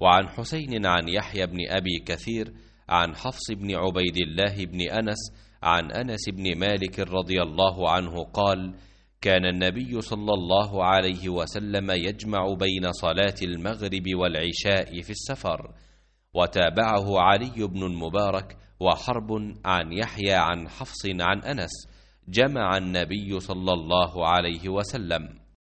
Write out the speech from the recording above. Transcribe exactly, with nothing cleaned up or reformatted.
وعن حسين عن يحيى بن أبي كثير عن حفص بن عبيد الله بن أنس عن أنس بن مالك رضي الله عنه قال: كان النبي صلى الله عليه وسلم يجمع بين صلاة المغرب والعشاء في السفر. وتابعه علي بن المبارك وحرب عن يحيى عن حفص عن أنس: جمع النبي صلى الله عليه وسلم.